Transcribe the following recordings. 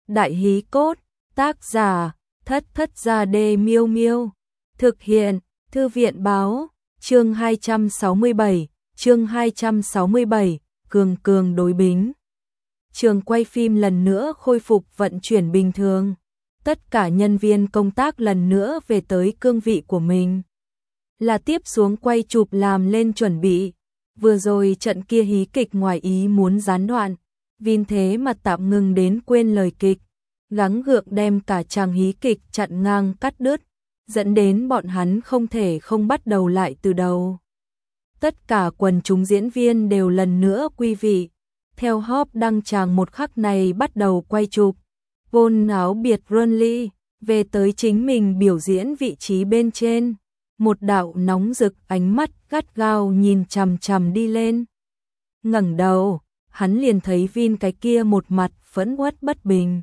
Đại hí cốt, tác giả, Thất Thất Gia Đê Miêu Miêu. Thực hiện, Thư viện báo, chương 267, Cường Cường đối bính. Trường quay phim lần nữa khôi phục vận chuyển bình thường. Tất cả nhân viên công tác lần nữa về tới cương vị của mình. Là tiếp xuống quay chụp làm lên chuẩn bị. Vừa rồi trận kia hí kịch ngoài ý muốn gián đoạn. Vì thế mà tạm ngừng đến quên lời kịch. Gắng gượng đem cả chàng hí kịch chặn ngang cắt đứt. Dẫn đến bọn hắn không thể không bắt đầu lại từ đầu. Tất cả quần chúng diễn viên đều lần nữa quy vị. Theo Hop đăng tràng một khắc này bắt đầu quay chụp. Vôn áo biệt Runly về tới chính mình biểu diễn vị trí bên trên. Một đạo nóng rực ánh mắt gắt gao nhìn chằm chằm đi lên. Ngẩng đầu, hắn liền thấy Vin cái kia một mặt phẫn uất bất bình.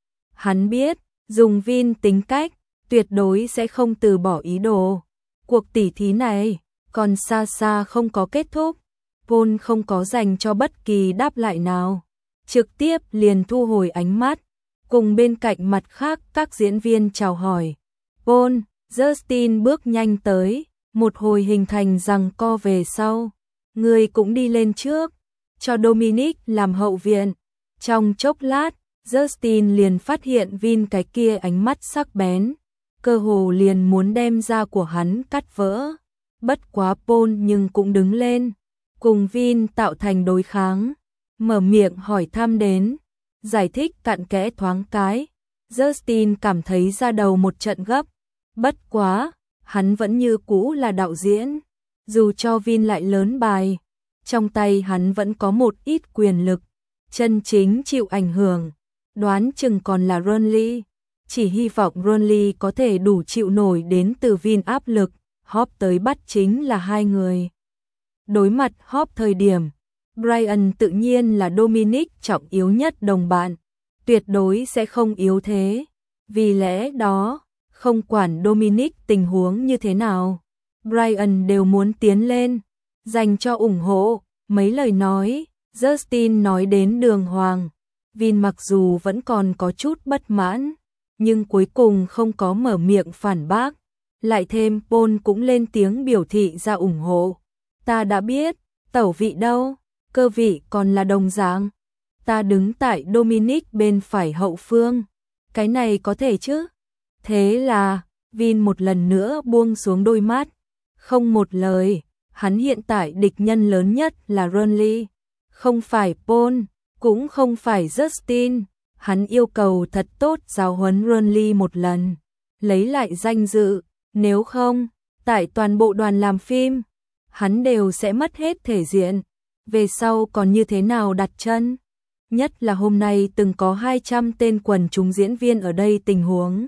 Hắn biết, dùng Vin tính cách, tuyệt đối sẽ không từ bỏ ý đồ. Cuộc tỉ thí này còn xa xa không có kết thúc. Paul không có dành cho bất kỳ đáp lại nào. Trực tiếp liền thu hồi ánh mắt. Cùng bên cạnh mặt khác các diễn viên chào hỏi. Paul, Justin bước nhanh tới. Một hồi hình thành giằng co về sau. Người cũng đi lên trước. Cho Dominic làm hậu viện. Trong chốc lát, Justin liền phát hiện Vin cái kia ánh mắt sắc bén. Cơ hồ liền muốn đem da của hắn cắt vỡ. Bất quá Paul nhưng cũng đứng lên. Cùng Vin tạo thành đối kháng. Mở miệng hỏi thăm đến. Giải thích cặn kẽ thoáng cái. Justin cảm thấy da đầu một trận gấp. Bất quá, hắn vẫn như cũ là đạo diễn. Dù cho Vin lại lớn bài. Trong tay hắn vẫn có một ít quyền lực. Chân chính chịu ảnh hưởng. Đoán chừng còn là Runly. Chỉ hy vọng Runly có thể đủ chịu nổi đến từ Vin áp lực. Hop tới bắt chính là hai người. Đối mặt Hop thời điểm, Brian tự nhiên là Dominic trọng yếu nhất đồng bạn. Tuyệt đối sẽ không yếu thế. Vì lẽ đó, không quản Dominic tình huống như thế nào, Brian đều muốn tiến lên, dành cho ủng hộ. Mấy lời nói, Justin nói đến đường hoàng. Vin mặc dù vẫn còn có chút bất mãn, nhưng cuối cùng không có mở miệng phản bác. Lại thêm Paul cũng lên tiếng biểu thị ra ủng hộ. Ta đã biết, tẩu vị đâu, cơ vị còn là đồng dạng. Ta đứng tại Dominic bên phải hậu phương. Cái này có thể chứ? Thế là, Vin một lần nữa buông xuống đôi mắt. Không một lời, hắn hiện tại địch nhân lớn nhất là Runly. Không phải Paul, cũng không phải Justin. Hắn yêu cầu thật tốt giáo huấn Runly một lần. Lấy lại danh dự. Nếu không, tại toàn bộ đoàn làm phim, hắn đều sẽ mất hết thể diện. Về sau còn như thế nào đặt chân? Nhất là hôm nay từng có 200 tên quần chúng diễn viên ở đây tình huống.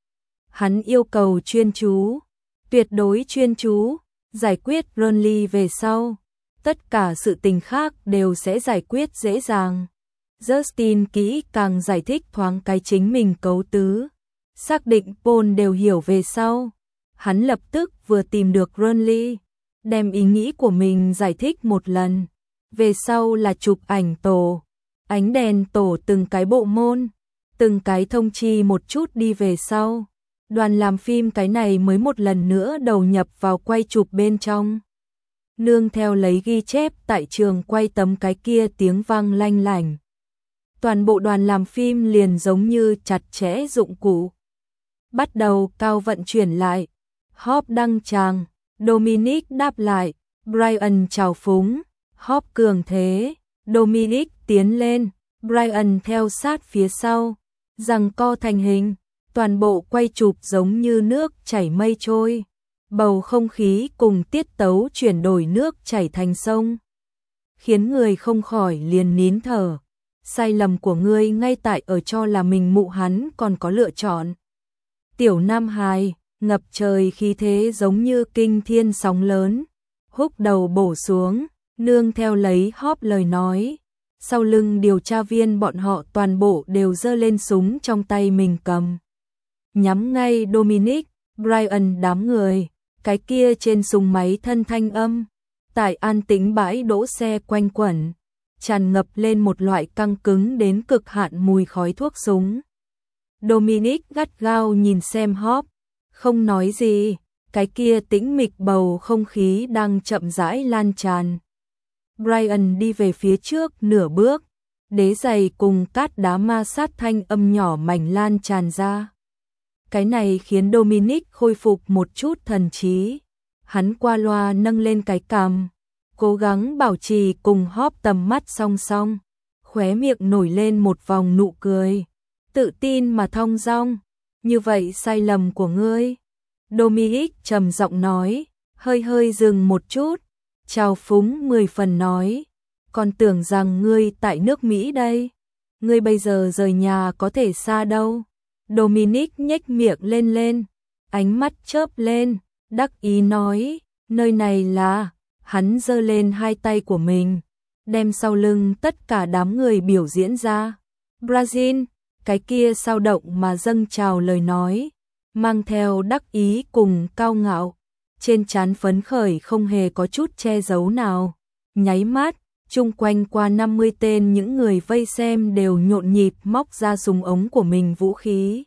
Hắn yêu cầu chuyên chú, tuyệt đối chuyên chú, giải quyết Runly về sau. Tất cả sự tình khác đều sẽ giải quyết dễ dàng. Justin kỹ càng giải thích thoáng cái chính mình cấu tứ. Xác định Paul đều hiểu về sau. Hắn lập tức vừa tìm được Runly, đem ý nghĩ của mình giải thích một lần. Về sau là chụp ảnh tổ, ánh đèn tổ từng cái bộ môn, từng cái thông chi một chút đi về sau. Đoàn làm phim cái này mới một lần nữa đầu nhập vào quay chụp bên trong. Nương theo lấy ghi chép tại trường quay tấm cái kia tiếng vang lanh lảnh. Toàn bộ đoàn làm phim liền giống như chặt chẽ dụng cụ. Bắt đầu cao vận chuyển lại. Hop đăng tràng, Dominic đáp lại, Brian chào phúng, Hop cường thế, Dominic tiến lên, Brian theo sát phía sau, giằng co thành hình, toàn bộ quay chụp giống như nước chảy mây trôi, bầu không khí cùng tiết tấu chuyển đổi nước chảy thành sông, khiến người không khỏi liền nín thở. Sai lầm của ngươi ngay tại ở cho là mình mụ hắn còn có lựa chọn. Tiểu Nam Hài ngập trời khí thế giống như kinh thiên sóng lớn, húc đầu bổ xuống, nương theo lấy Hop lời nói. Sau lưng điều tra viên bọn họ toàn bộ đều giơ lên súng trong tay mình cầm. Nhắm ngay Dominic, Brian đám người, cái kia trên súng máy thân thanh âm. Tại an tĩnh bãi đỗ xe quanh quẩn, tràn ngập lên một loại căng cứng đến cực hạn mùi khói thuốc súng. Dominic gắt gao nhìn xem Hope, không nói gì, cái kia tĩnh mịch bầu không khí đang chậm rãi lan tràn. Brian đi về phía trước nửa bước, đế giày cùng cát đá ma sát thanh âm nhỏ mảnh lan tràn ra. Cái này khiến Dominic khôi phục một chút thần trí. Hắn qua loa nâng lên cái cằm, cố gắng bảo trì cùng Hope tầm mắt song song, khóe miệng nổi lên một vòng nụ cười, tự tin mà thong dong. Như vậy sai lầm của ngươi. Dominic trầm giọng nói, hơi hơi dừng một chút, trào phúng 10 phần nói, còn tưởng rằng ngươi tại nước Mỹ đây, ngươi bây giờ rời nhà có thể xa đâu. Dominic nhếch miệng lên, ánh mắt chớp lên, đắc ý nói, nơi này là, hắn giơ lên hai tay của mình, đem sau lưng tất cả đám người biểu diễn ra. Brazil, cái kia sao động mà dâng trào lời nói, mang theo đắc ý cùng cao ngạo, trên trán phấn khởi không hề có chút che giấu nào. Nháy mắt, chung quanh qua 50 tên những người vây xem đều nhộn nhịp móc ra súng ống của mình vũ khí.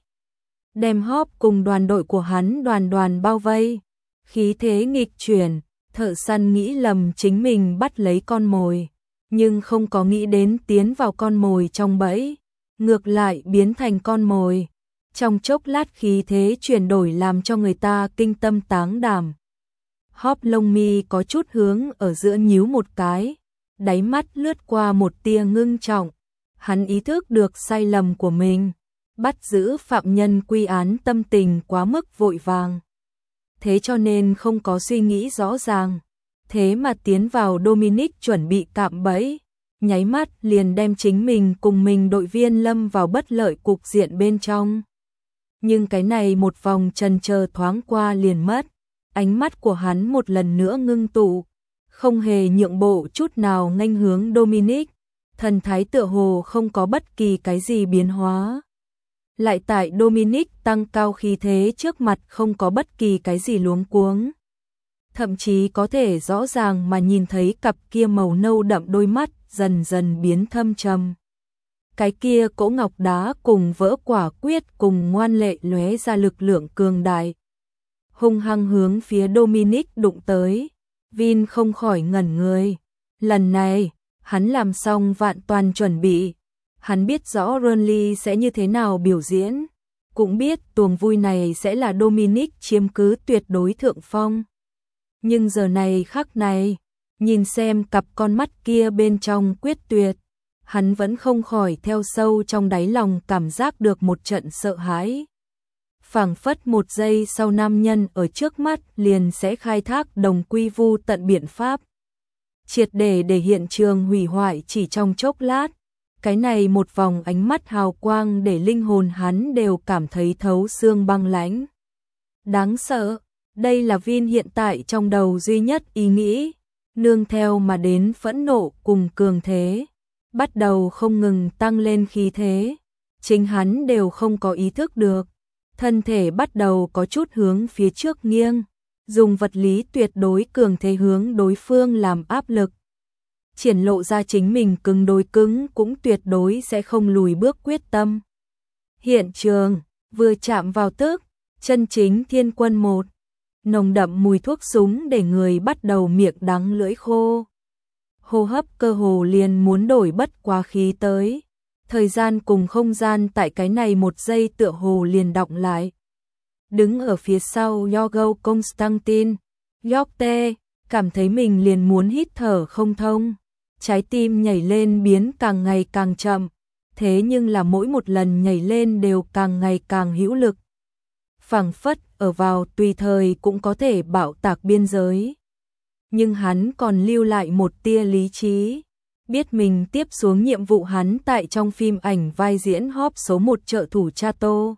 Đem Hope cùng đoàn đội của hắn đoàn bao vây, khí thế nghịch chuyển, thợ săn nghĩ lầm chính mình bắt lấy con mồi, nhưng không có nghĩ đến tiến vào con mồi trong bẫy, ngược lại biến thành con mồi. Trong chốc lát khí thế chuyển đổi làm cho người ta kinh tâm táng đảm. Hope lông mi có chút hướng ở giữa nhíu một cái, đáy mắt lướt qua một tia ngưng trọng. Hắn ý thức được sai lầm của mình, bắt giữ phạm nhân quy án tâm tình quá mức vội vàng. Thế cho nên không có suy nghĩ rõ ràng, thế mà tiến vào Dominic chuẩn bị cạm bẫy, nháy mắt liền đem chính mình cùng mình đội viên lâm vào bất lợi cục diện bên trong. Nhưng cái này một vòng chần chờ thoáng qua liền mất, ánh mắt của hắn một lần nữa ngưng tụ, không hề nhượng bộ chút nào nghênh hướng Dominic, thần thái tựa hồ không có bất kỳ cái gì biến hóa. Lại tại Dominic tăng cao khí thế trước mặt không có bất kỳ cái gì luống cuống. Thậm chí có thể rõ ràng mà nhìn thấy cặp kia màu nâu đậm đôi mắt dần dần biến thâm trầm. Cái kia cỗ ngọc đá cùng vỡ quả quyết cùng ngoan lệ lóe ra lực lượng cường đại, hung hăng hướng phía Dominic đụng tới. Vin không khỏi ngẩn người. Lần này, hắn làm xong vạn toàn chuẩn bị. Hắn biết rõ Ronly sẽ như thế nào biểu diễn, cũng biết tuồng vui này sẽ là Dominic chiếm cứ tuyệt đối thượng phong. Nhưng giờ này khắc này, nhìn xem cặp con mắt kia bên trong quyết tuyệt, hắn vẫn không khỏi theo sâu trong đáy lòng cảm giác được một trận sợ hãi. Phảng phất một giây sau nam nhân ở trước mắt liền sẽ khai thác đồng quy vu tận biện pháp, triệt để hiện trường hủy hoại chỉ trong chốc lát. Cái này một vòng ánh mắt hào quang để linh hồn hắn đều cảm thấy thấu xương băng lãnh. Đáng sợ, đây là Vin hiện tại trong đầu duy nhất ý nghĩ, nương theo mà đến phẫn nộ cùng cường thế, bắt đầu không ngừng tăng lên khí thế. Chính hắn đều không có ý thức được, thân thể bắt đầu có chút hướng phía trước nghiêng, dùng vật lý tuyệt đối cường thế hướng đối phương làm áp lực. Triển lộ ra chính mình cứng đối cứng cũng tuyệt đối sẽ không lùi bước quyết tâm. Hiện trường, vừa chạm vào tức, chân chính thiên quân một. Nồng đậm mùi thuốc súng để người bắt đầu miệng đắng lưỡi khô. Hô hấp cơ hồ liền muốn đổi bất quá khí tới. Thời gian cùng không gian tại cái này một giây tựa hồ liền đọng lại. Đứng ở phía sau Yorgo Constantine, Yorte, cảm thấy mình liền muốn hít thở không thông. Trái tim nhảy lên biến càng ngày càng chậm, thế nhưng là mỗi một lần nhảy lên đều càng ngày càng hữu lực. Phảng phất ở vào tùy thời cũng có thể bạo tạc biên giới. Nhưng hắn còn lưu lại một tia lý trí, biết mình tiếp xuống nhiệm vụ hắn tại trong phim ảnh vai diễn Hope số 1 trợ thủ Chato.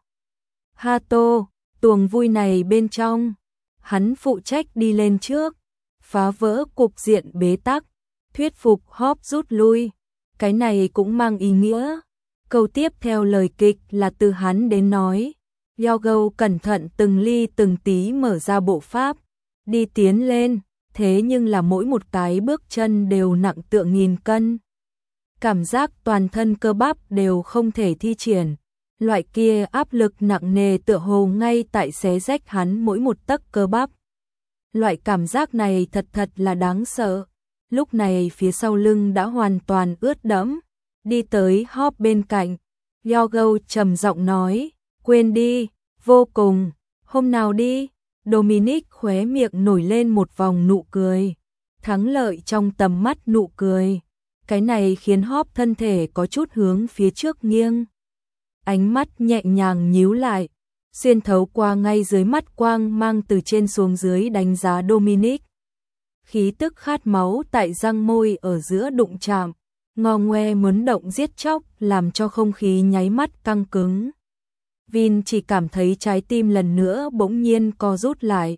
Hato, tuồng vui này bên trong, hắn phụ trách đi lên trước, phá vỡ cục diện bế tắc, thuyết phục Hope rút lui. Cái này cũng mang ý nghĩa. Câu tiếp theo lời kịch là từ hắn đến nói. Yorgo cẩn thận từng ly từng tí mở ra bộ pháp, đi tiến lên, thế nhưng là mỗi một cái bước chân đều nặng tựa nghìn cân. cảm giác toàn thân cơ bắp đều không thể thi triển. Loại kia áp lực nặng nề tựa hồ ngay tại xé rách hắn mỗi một tấc cơ bắp. Loại cảm giác này thật là đáng sợ. Lúc này phía sau lưng đã hoàn toàn ướt đẫm. Đi tới Hope bên cạnh, Yogo trầm giọng nói, quên đi, vô cùng, hôm nào đi. Dominic khóe miệng nổi lên một vòng nụ cười, thắng lợi trong tầm mắt nụ cười. Cái này khiến Hope thân thể có chút hướng phía trước nghiêng. Ánh mắt nhẹ nhàng nhíu lại, xuyên thấu qua ngay dưới mắt quang mang từ trên xuống dưới đánh giá Dominic. Khí tức khát máu tại răng môi ở giữa đụng chạm, ngò ngoe muốn động giết chóc làm cho không khí nháy mắt căng cứng. Vin chỉ cảm thấy trái tim lần nữa bỗng nhiên co rút lại.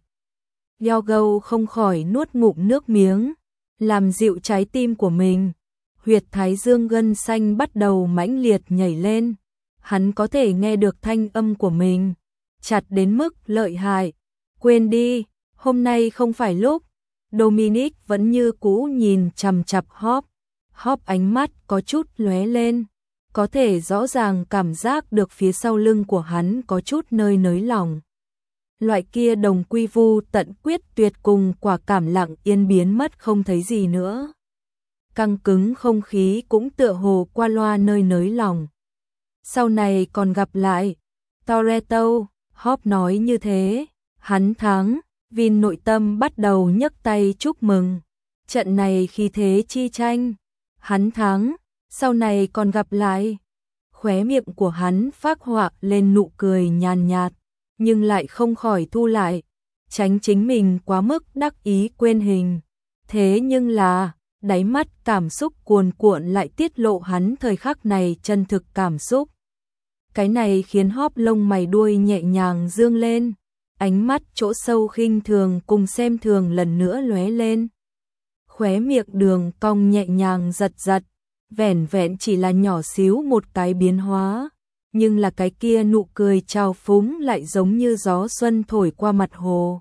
Yogo không khỏi nuốt ngụm nước miếng, làm dịu trái tim của mình. Huyệt thái dương gân xanh bắt đầu mãnh liệt nhảy lên. Hắn có thể nghe được thanh âm của mình, chặt đến mức lợi hại. Quên đi, hôm nay không phải lúc. Dominic vẫn như cũ nhìn chằm chằm Hope. Hope ánh mắt có chút lóe lên, có thể rõ ràng cảm giác được phía sau lưng của hắn có chút nơi nới lỏng. Loại kia đồng quy vu tận quyết tuyệt cùng quả cảm lặng yên biến mất không thấy gì nữa. Căng cứng không khí cũng tựa hồ qua loa nơi nới lỏng. Sau này còn gặp lại. Toretto, Hope nói như thế. Hắn thắng. Vin nội tâm bắt đầu nhấc tay chúc mừng. Trận này khí thế chi tranh. Hắn thắng. Sau này còn gặp lại. Khóe miệng của hắn phác họa lên nụ cười nhàn nhạt, nhưng lại không khỏi thu lại, tránh chính mình quá mức đắc ý quên hình. Thế nhưng là, đáy mắt cảm xúc cuồn cuộn lại tiết lộ hắn thời khắc này chân thực cảm xúc. Cái này khiến Hope lông mày đuôi nhẹ nhàng dương lên, ánh mắt chỗ sâu khinh thường cùng xem thường lần nữa lóe lên. Khóe miệng đường cong nhẹ nhàng giật giật, vẻn vẹn chỉ là nhỏ xíu một cái biến hóa, nhưng là cái kia nụ cười trào phúng lại giống như gió xuân thổi qua mặt hồ,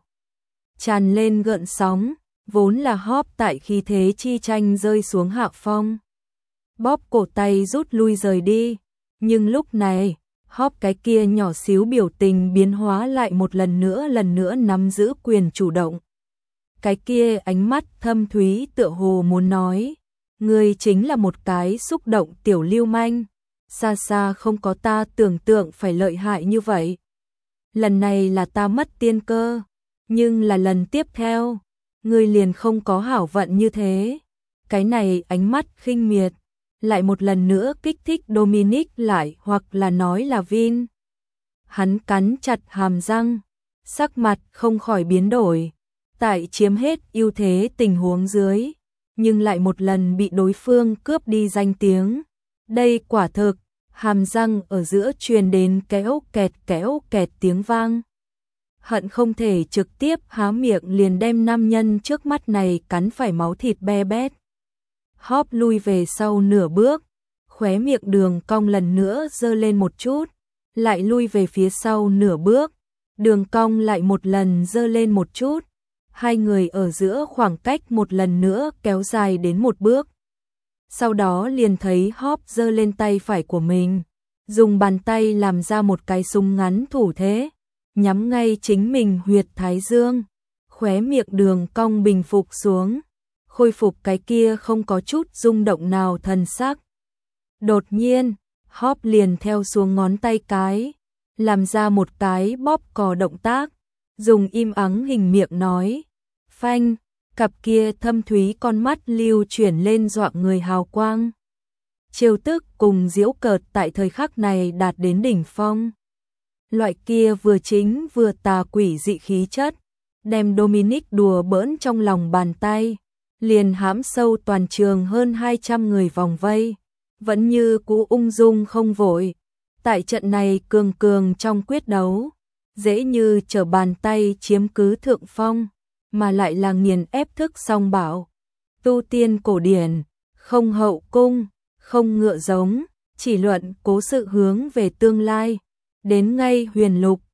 tràn lên gợn sóng. Vốn là Hope tại khí thế chi tranh rơi xuống hạ phong, bóp cổ tay rút lui rời đi, nhưng lúc này Hope cái kia nhỏ xíu biểu tình biến hóa lại một lần nữa nắm giữ quyền chủ động. Cái kia ánh mắt thâm thúy tựa hồ muốn nói, ngươi chính là một cái xúc động tiểu lưu manh, xa xa không có ta tưởng tượng phải lợi hại như vậy. Lần này là ta mất tiên cơ, nhưng là lần tiếp theo, ngươi liền không có hảo vận như thế. Cái này ánh mắt khinh miệt, lại một lần nữa kích thích Dominic lại hoặc là nói là Vin. Hắn cắn chặt hàm răng, sắc mặt không khỏi biến đổi, tại chiếm hết ưu thế tình huống dưới, nhưng lại một lần bị đối phương cướp đi danh tiếng. Đây quả thực, hàm răng ở giữa truyền đến kéo kẹt tiếng vang. Hận không thể trực tiếp há miệng liền đem nam nhân trước mắt này cắn phải máu thịt be bét. Hope lui về sau nửa bước, khóe miệng đường cong lần nữa giơ lên một chút, lại lui về phía sau nửa bước, đường cong lại một lần giơ lên một chút. Hai người ở giữa khoảng cách một lần nữa kéo dài đến một bước. Sau đó liền thấy Hope giơ lên tay phải của mình, dùng bàn tay làm ra một cái súng ngắn thủ thế, nhắm ngay chính mình huyệt thái dương. Khóe miệng đường cong bình phục xuống, khôi phục cái kia không có chút rung động nào thần sắc. Đột nhiên, Hope liền theo xuống ngón tay cái, làm ra một cái bóp cò động tác, dùng im ắng hình miệng nói, phanh, cặp kia thâm thúy con mắt lưu chuyển lên dọa người hào quang. Trêu tức cùng giễu cợt tại thời khắc này đạt đến đỉnh phong. Loại kia vừa chính vừa tà quỷ dị khí chất, đem Dominic đùa bỡn trong lòng bàn tay, liền hãm sâu toàn trường hơn 200 người vòng vây, vẫn như cũ ung dung không vội. Tại trận này cường trong quyết đấu, dễ như trở bàn tay chiếm cứ thượng phong, mà lại là nghiền ép thức song bảo. Tu tiên cổ điển, không hậu cung, không ngựa giống, chỉ luận cố sự hướng về tương lai. Đến ngay huyền lục,